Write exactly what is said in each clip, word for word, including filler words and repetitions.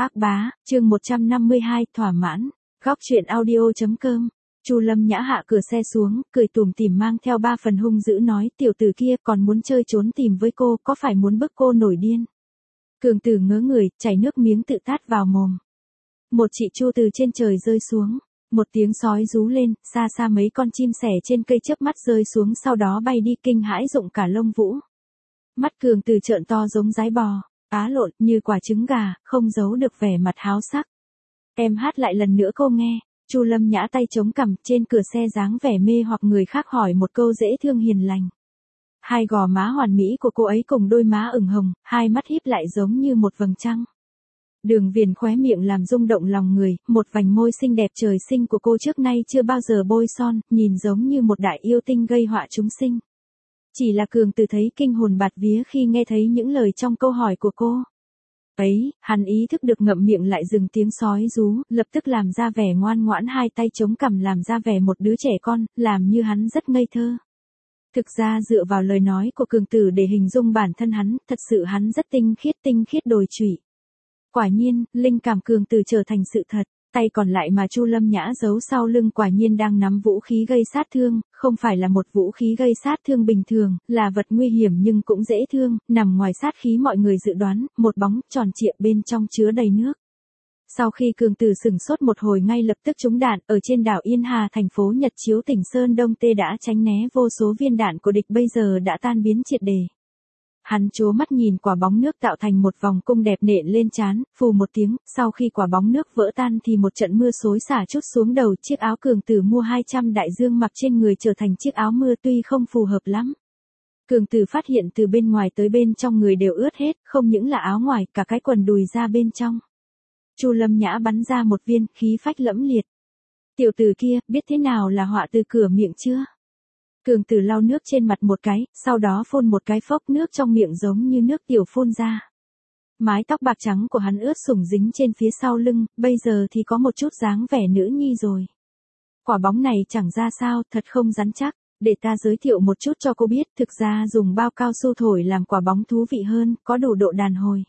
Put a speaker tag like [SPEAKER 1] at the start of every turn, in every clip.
[SPEAKER 1] Ác bá, chương một trăm năm mươi hai, thỏa mãn. Góc truyện audio chấm com. Chu Lâm Nhã hạ cửa xe xuống, cười tủm tỉm mang theo ba phần hung dữ nói, tiểu tử kia còn muốn chơi trốn tìm với cô, có phải muốn bức cô nổi điên? Cường Tử ngớ người, chảy nước miếng tự tát vào mồm. Một chị Chu từ trên trời rơi xuống, một tiếng sói rú lên, xa xa mấy con chim sẻ trên cây chớp mắt rơi xuống sau đó bay đi kinh hãi rụng cả lông vũ. Mắt Cường Tử trợn to giống dái bò, á lộn như quả trứng gà, không giấu được vẻ mặt háo sắc. Em hát lại lần nữa cô nghe. Chu Lâm Nhã tay chống cằm, trên cửa xe dáng vẻ mê hoặc người khác hỏi một câu dễ thương hiền lành. Hai gò má hoàn mỹ của cô ấy cùng đôi má ửng hồng, hai mắt híp lại giống như một vầng trăng. Đường viền khóe miệng làm rung động lòng người, một vành môi xinh đẹp trời sinh của cô trước nay chưa bao giờ bôi son, nhìn giống như một đại yêu tinh gây họa chúng sinh. Chỉ là Cường Tử thấy kinh hồn bạt vía khi nghe thấy những lời trong câu hỏi của cô. Ấy, hắn ý thức được ngậm miệng lại dừng tiếng sói rú, lập tức làm ra vẻ ngoan ngoãn hai tay chống cằm làm ra vẻ một đứa trẻ con, làm như hắn rất ngây thơ. Thực ra dựa vào lời nói của Cường Tử để hình dung bản thân hắn, thật sự hắn rất tinh khiết tinh khiết đồi trụy. Quả nhiên, linh cảm Cường Tử trở thành sự thật, tay còn lại mà Chu Lâm Nhã giấu sau lưng quả nhiên đang nắm vũ khí gây sát thương, không phải là một vũ khí gây sát thương bình thường, là vật nguy hiểm nhưng cũng dễ thương, nằm ngoài sát khí mọi người dự đoán, một bóng tròn trịa bên trong chứa đầy nước. Sau khi Cường Tử sửng sốt một hồi ngay lập tức trúng đạn, ở trên đảo Yên Hà thành phố Nhật Chiếu tỉnh Sơn Đông Tê đã tránh né vô số viên đạn của địch bây giờ đã tan biến triệt để. Hắn trố mắt nhìn quả bóng nước tạo thành một vòng cung đẹp nện lên trán, phù một tiếng, sau khi quả bóng nước vỡ tan thì một trận mưa xối xả trút xuống đầu, chiếc áo Cường Tử mua hai trăm đại dương mặc trên người trở thành chiếc áo mưa tuy không phù hợp lắm. Cường Tử phát hiện từ bên ngoài tới bên trong người đều ướt hết, không những là áo ngoài, cả cái quần đùi ra bên trong. Chu Lâm Nhã bắn ra một viên, khí phách lẫm liệt. Tiểu tử kia, biết thế nào là họa từ cửa miệng chưa? Cường Tử lau nước trên mặt một cái, sau đó phun một cái phốc nước trong miệng giống như nước tiểu phun ra. Mái tóc bạc trắng của hắn ướt sũng dính trên phía sau lưng, bây giờ thì có một chút dáng vẻ nữ nhi rồi. Quả bóng này chẳng ra sao, thật không rắn chắc, để ta giới thiệu một chút cho cô biết, thực ra dùng bao cao su thổi làm quả bóng thú vị hơn, có đủ độ đàn hồi.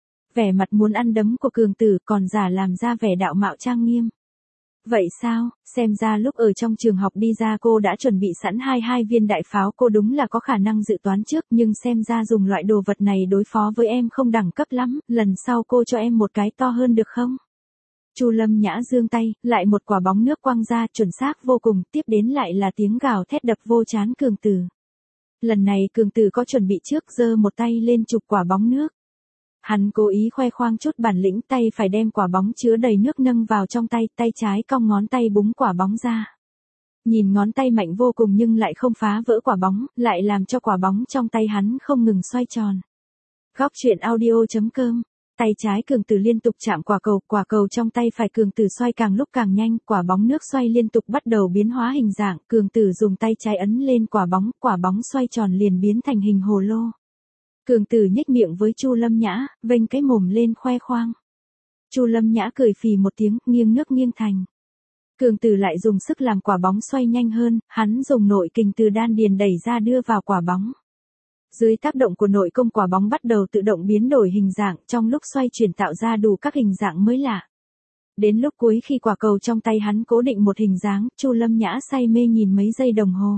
[SPEAKER 1] Vẻ mặt muốn ăn đấm của Cường Tử còn giả làm ra vẻ đạo mạo trang nghiêm. Vậy sao, xem ra lúc ở trong trường học đi ra cô đã chuẩn bị sẵn hai hai viên đại pháo, cô đúng là có khả năng dự toán trước, nhưng xem ra dùng loại đồ vật này đối phó với em không đẳng cấp lắm, lần sau cô cho em một cái to hơn được không? Chu Lâm Nhã giương tay, lại một quả bóng nước quăng ra, chuẩn xác vô cùng, tiếp đến lại là tiếng gào thét đập vô trán Cường Tử. Lần này Cường Tử có chuẩn bị trước, giơ một tay lên chụp quả bóng nước. Hắn cố ý khoe khoang chút bản lĩnh, tay phải đem quả bóng chứa đầy nước nâng vào trong tay, tay trái cong ngón tay búng quả bóng ra. Nhìn ngón tay mạnh vô cùng nhưng lại không phá vỡ quả bóng, lại làm cho quả bóng trong tay hắn không ngừng xoay tròn. Góc truyện audio chấm com. Tay trái Cường Tử liên tục chạm quả cầu, quả cầu trong tay phải Cường Tử xoay càng lúc càng nhanh, quả bóng nước xoay liên tục bắt đầu biến hóa hình dạng, Cường Tử dùng tay trái ấn lên quả bóng, quả bóng xoay tròn liền biến thành hình hồ lô. Cường Tử nhếch miệng với Chu Lâm Nhã, vênh cái mồm lên khoe khoang. Chu Lâm Nhã cười phì một tiếng, nghiêng nước nghiêng thành. Cường Tử lại dùng sức làm quả bóng xoay nhanh hơn, hắn dùng nội kình từ đan điền đẩy ra đưa vào quả bóng. Dưới tác động của nội công quả bóng bắt đầu tự động biến đổi hình dạng, trong lúc xoay chuyển tạo ra đủ các hình dạng mới lạ. Đến lúc cuối khi quả cầu trong tay hắn cố định một hình dáng, Chu Lâm Nhã say mê nhìn mấy giây đồng hồ.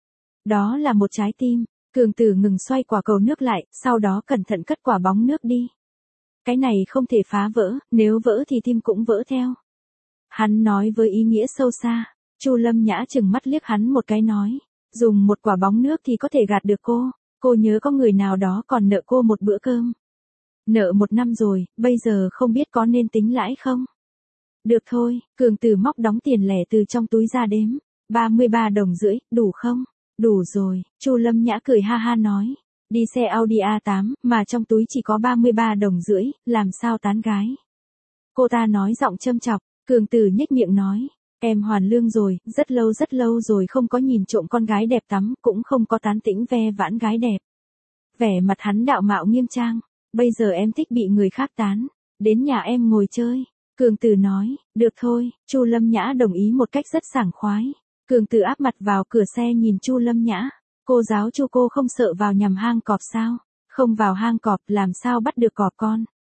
[SPEAKER 1] Đó là một trái tim. Cường Tử ngừng xoay quả cầu nước lại, sau đó cẩn thận cất quả bóng nước đi. Cái này không thể phá vỡ, nếu vỡ thì tim cũng vỡ theo. Hắn nói với ý nghĩa sâu xa. Chu Lâm Nhã chừng mắt liếc hắn một cái nói, dùng một quả bóng nước thì có thể gạt được cô, cô nhớ có người nào đó còn nợ cô một bữa cơm. Nợ một năm rồi, bây giờ không biết có nên tính lãi không? Được thôi, Cường Tử móc đóng tiền lẻ từ trong túi ra đếm, ba mươi ba đồng rưỡi, đủ không? Đủ rồi, Chu Lâm Nhã cười ha ha nói, đi xe Audi a tám, mà trong túi chỉ có ba mươi ba đồng rưỡi, làm sao tán gái. Cô ta nói giọng châm chọc, Cường Tử nhếch miệng nói, em hoàn lương rồi, rất lâu rất lâu rồi không có nhìn trộm con gái đẹp tắm, cũng không có tán tĩnh ve vãn gái đẹp. Vẻ mặt hắn đạo mạo nghiêm trang, bây giờ em thích bị người khác tán, đến nhà em ngồi chơi. Cường Tử nói, được thôi, Chu Lâm Nhã đồng ý một cách rất sảng khoái. Cường Tử áp mặt vào cửa xe nhìn Chu Lâm Nhã, cô giáo Chu cô không sợ vào nhầm hang cọp sao? Không vào hang cọp làm sao bắt được cọp con?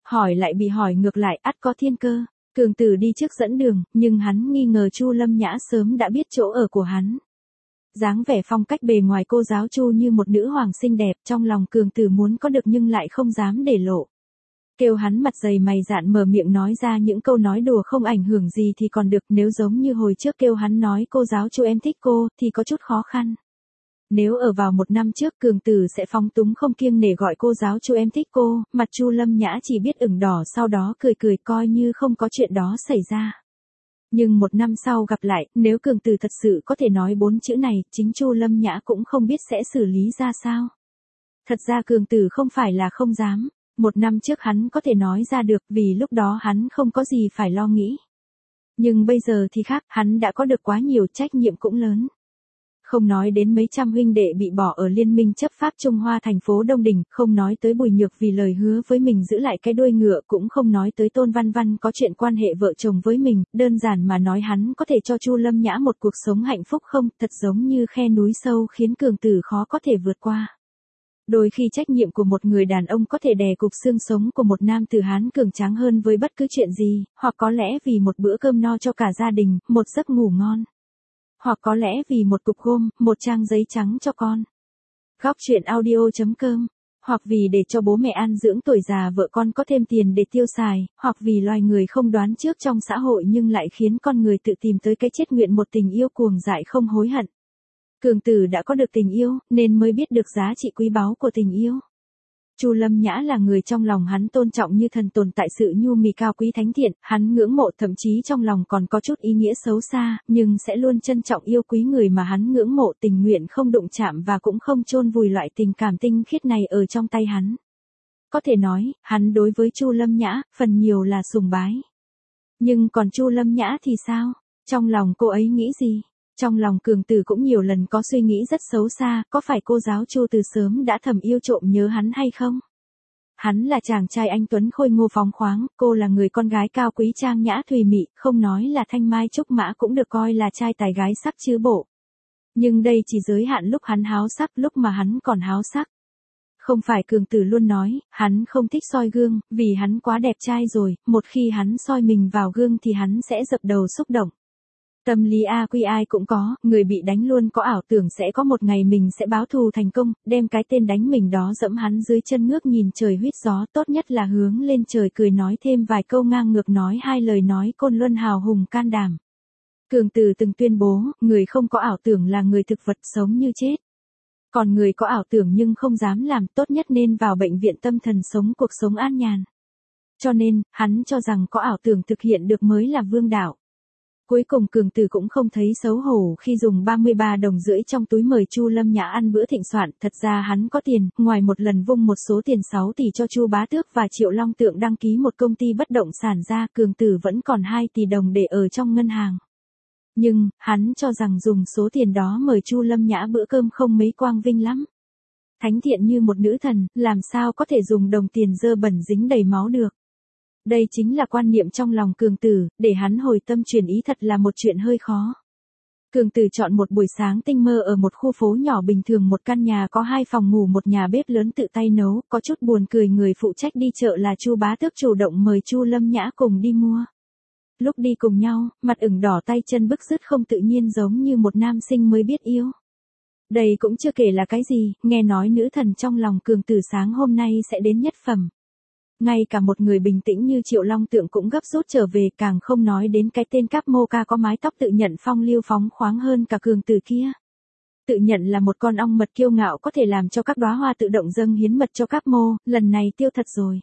[SPEAKER 1] hỏi lại bị hỏi ngược lại, ắt có thiên cơ. Cường Tử đi trước dẫn đường, nhưng hắn nghi ngờ Chu Lâm Nhã sớm đã biết chỗ ở của hắn. Dáng vẻ phong cách bề ngoài cô giáo Chu như một nữ hoàng xinh đẹp, trong lòng Cường Tử muốn có được nhưng lại không dám để lộ. Kêu hắn mặt dày mày dạn mở miệng nói ra những câu nói đùa không ảnh hưởng gì thì còn được, nếu giống như hồi trước kêu hắn nói cô giáo Chu em thích cô, thì có chút khó khăn. Nếu ở vào một năm trước Cường Tử sẽ phóng túng không kiêng nể gọi cô giáo Chu em thích cô, mặt Chu Lâm Nhã chỉ biết ửng đỏ sau đó cười cười coi như không có chuyện đó xảy ra. Nhưng một năm sau gặp lại, nếu Cường Tử thật sự có thể nói bốn chữ này, chính Chu Lâm Nhã cũng không biết sẽ xử lý ra sao. Thật ra Cường Tử không phải là không dám. Một năm trước hắn có thể nói ra được vì lúc đó hắn không có gì phải lo nghĩ. Nhưng bây giờ thì khác, hắn đã có được quá nhiều trách nhiệm cũng lớn. Không nói đến mấy trăm huynh đệ bị bỏ ở Liên minh chấp pháp Trung Hoa thành phố Đông Đình, không nói tới Bùi Nhược vì lời hứa với mình giữ lại cái đuôi ngựa, cũng không nói tới Tôn Văn Văn có chuyện quan hệ vợ chồng với mình, đơn giản mà nói hắn có thể cho Chu Lâm Nhã một cuộc sống hạnh phúc không, thật giống như khe núi sâu khiến Cường Tử khó có thể vượt qua. Đôi khi trách nhiệm của một người đàn ông có thể đè cục xương sống của một nam tử Hán cường tráng hơn với bất cứ chuyện gì, hoặc có lẽ vì một bữa cơm no cho cả gia đình, một giấc ngủ ngon. Hoặc có lẽ vì một cục gôm, một trang giấy trắng cho con. Góc truyện audio chấm com. Hoặc vì để cho bố mẹ an dưỡng tuổi già vợ con có thêm tiền để tiêu xài, hoặc vì loài người không đoán trước trong xã hội nhưng lại khiến con người tự tìm tới cái chết nguyện một tình yêu cuồng dại không hối hận. Cường Tử đã có được tình yêu, nên mới biết được giá trị quý báu của tình yêu. Chu Lâm Nhã là người trong lòng hắn tôn trọng như thần tồn tại sự nhu mì cao quý thánh thiện, hắn ngưỡng mộ thậm chí trong lòng còn có chút ý nghĩa xấu xa, nhưng sẽ luôn trân trọng yêu quý người mà hắn ngưỡng mộ, tình nguyện không đụng chạm và cũng không chôn vùi loại tình cảm tinh khiết này ở trong tay hắn. Có thể nói, hắn đối với Chu Lâm Nhã, phần nhiều là sùng bái. Nhưng còn Chu Lâm Nhã thì sao? Trong lòng cô ấy nghĩ gì? Trong lòng Cường Tử cũng nhiều lần có suy nghĩ rất xấu xa, có phải cô giáo Chu từ sớm đã thầm yêu trộm nhớ hắn hay không? Hắn là chàng trai anh tuấn khôi ngô phóng khoáng, cô là người con gái cao quý trang nhã thùy mị, không nói là thanh mai trúc mã cũng được coi là trai tài gái sắc chứ bộ. Nhưng đây chỉ giới hạn lúc hắn háo sắc, lúc mà hắn còn háo sắc. Không phải Cường Tử luôn nói, hắn không thích soi gương, vì hắn quá đẹp trai rồi, một khi hắn soi mình vào gương thì hắn sẽ dập đầu xúc động. Tâm lý a quy ai cũng có, người bị đánh luôn có ảo tưởng sẽ có một ngày mình sẽ báo thù thành công, đem cái tên đánh mình đó dẫm hắn dưới chân ngước nhìn trời huýt gió, tốt nhất là hướng lên trời cười nói thêm vài câu ngang ngược nói hai lời nói côn luân hào hùng can đảm. Cường Tử từng tuyên bố, người không có ảo tưởng là người thực vật sống như chết. Còn người có ảo tưởng nhưng không dám làm, tốt nhất nên vào bệnh viện tâm thần sống cuộc sống an nhàn. Cho nên, hắn cho rằng có ảo tưởng thực hiện được mới là vương đạo. Cuối cùng Cường Tử cũng không thấy xấu hổ khi dùng ba mươi ba đồng rưỡi trong túi mời Chu Lâm Nhã ăn bữa thịnh soạn, thật ra hắn có tiền, ngoài một lần vung một số tiền sáu tỷ cho Chu Bá Tước và Triệu Long Tượng đăng ký một công ty bất động sản ra, Cường Tử vẫn còn hai tỷ đồng để ở trong ngân hàng. Nhưng, hắn cho rằng dùng số tiền đó mời Chu Lâm Nhã bữa cơm không mấy quang vinh lắm. Thánh thiện như một nữ thần, làm sao có thể dùng đồng tiền dơ bẩn dính đầy máu được. Đây chính là quan niệm trong lòng Cường Tử, để hắn hồi tâm chuyển ý thật là một chuyện hơi khó. Cường Tử chọn một buổi sáng tinh mơ ở một khu phố nhỏ bình thường, một căn nhà có hai phòng ngủ, một nhà bếp lớn tự tay nấu, có chút buồn cười người phụ trách đi chợ là Chu Bá Tước chủ động mời Chu Lâm Nhã cùng đi mua. Lúc đi cùng nhau, mặt ửng đỏ tay chân bứt rứt không tự nhiên giống như một nam sinh mới biết yêu. Đây cũng chưa kể là cái gì, nghe nói nữ thần trong lòng Cường Tử sáng hôm nay sẽ đến nhất phẩm. Ngay cả một người bình tĩnh như Triệu Long Tượng cũng gấp rút trở về, càng không nói đến cái tên Cáp Mô Ca có mái tóc tự nhận phong lưu phóng khoáng hơn cả Cường Tử kia. Tự nhận là một con ong mật kiêu ngạo có thể làm cho các đóa hoa tự động dâng hiến mật cho Cáp Mô, lần này tiêu thật rồi.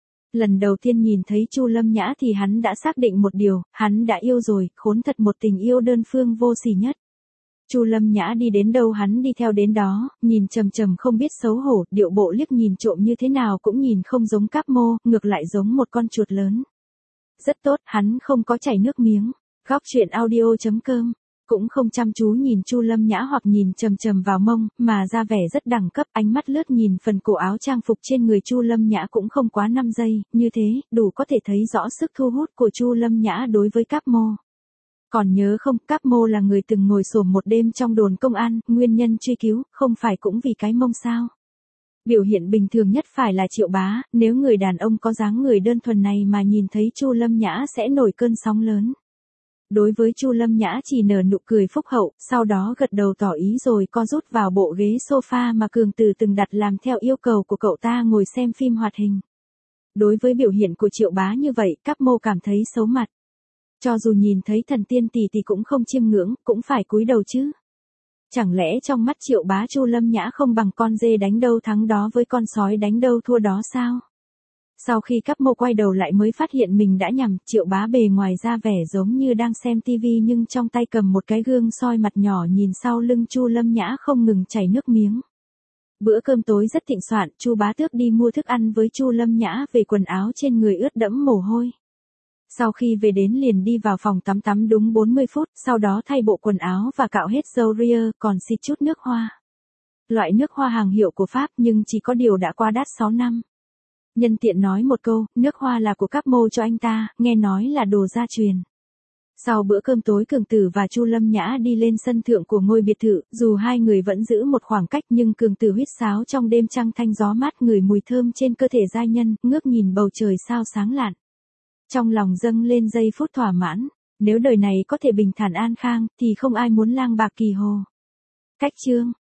[SPEAKER 1] Lần đầu tiên nhìn thấy Chu Lâm Nhã thì hắn đã xác định một điều, hắn đã yêu rồi, khốn thật một tình yêu đơn phương vô sỉ nhất. Chu Lâm Nhã đi đến đâu hắn đi theo đến đó, nhìn trầm trầm không biết xấu hổ, điệu bộ liếc nhìn trộm như thế nào cũng nhìn không giống Cáp Mô, ngược lại giống một con chuột lớn. Rất tốt, hắn không có chảy nước miếng. Góc truyện audio chấm com cũng không chăm chú nhìn Chu Lâm Nhã hoặc nhìn trầm trầm vào mông, mà ra vẻ rất đẳng cấp, ánh mắt lướt nhìn phần cổ áo trang phục trên người Chu Lâm Nhã cũng không quá năm giây, như thế, đủ có thể thấy rõ sức thu hút của Chu Lâm Nhã đối với Cáp Mô. Còn nhớ không, Cáp Mô là người từng ngồi xổm một đêm trong đồn công an, nguyên nhân truy cứu, không phải cũng vì cái mông sao. Biểu hiện bình thường nhất phải là Triệu Bá, nếu người đàn ông có dáng người đơn thuần này mà nhìn thấy Chu Lâm Nhã sẽ nổi cơn sóng lớn. Đối với Chu Lâm Nhã chỉ nở nụ cười phúc hậu, sau đó gật đầu tỏ ý rồi co rút vào bộ ghế sofa mà Cường Tử từng đặt làm theo yêu cầu của cậu ta ngồi xem phim hoạt hình. Đối với biểu hiện của Triệu Bá như vậy, Cáp Mô cảm thấy xấu mặt. Cho dù nhìn thấy thần tiên tỷ thì cũng không chiêm ngưỡng, cũng phải cúi đầu chứ. Chẳng lẽ trong mắt Triệu Bá Chu Lâm Nhã không bằng con dê đánh đâu thắng đó với con sói đánh đâu thua đó sao? Sau khi Cáp Mô quay đầu lại mới phát hiện mình đã nhầm, Triệu Bá bề ngoài ra vẻ giống như đang xem tivi nhưng trong tay cầm một cái gương soi mặt nhỏ nhìn sau lưng Chu Lâm Nhã không ngừng chảy nước miếng. Bữa cơm tối rất thịnh soạn, Chu Bá Tước đi mua thức ăn với Chu Lâm Nhã về quần áo trên người ướt đẫm mồ hôi. Sau khi về đến liền đi vào phòng tắm tắm đúng bốn mươi phút, sau đó thay bộ quần áo và cạo hết râu ria, còn xịt chút nước hoa. Loại nước hoa hàng hiệu của Pháp nhưng chỉ có điều đã qua đát sáu năm. Nhân tiện nói một câu, nước hoa là của Cáp Mô cho anh ta, nghe nói là đồ gia truyền. Sau bữa cơm tối Cường Tử và Chu Lâm Nhã đi lên sân thượng của ngôi biệt thự, dù hai người vẫn giữ một khoảng cách nhưng Cường Tử huýt sáo trong đêm trăng thanh gió mát ngửi mùi thơm trên cơ thể giai nhân, ngước nhìn bầu trời sao sáng lạn. Trong lòng dâng lên giây phút thỏa mãn, nếu đời này có thể bình thản an khang thì không ai muốn lang bạc kỳ hồ. Cách chương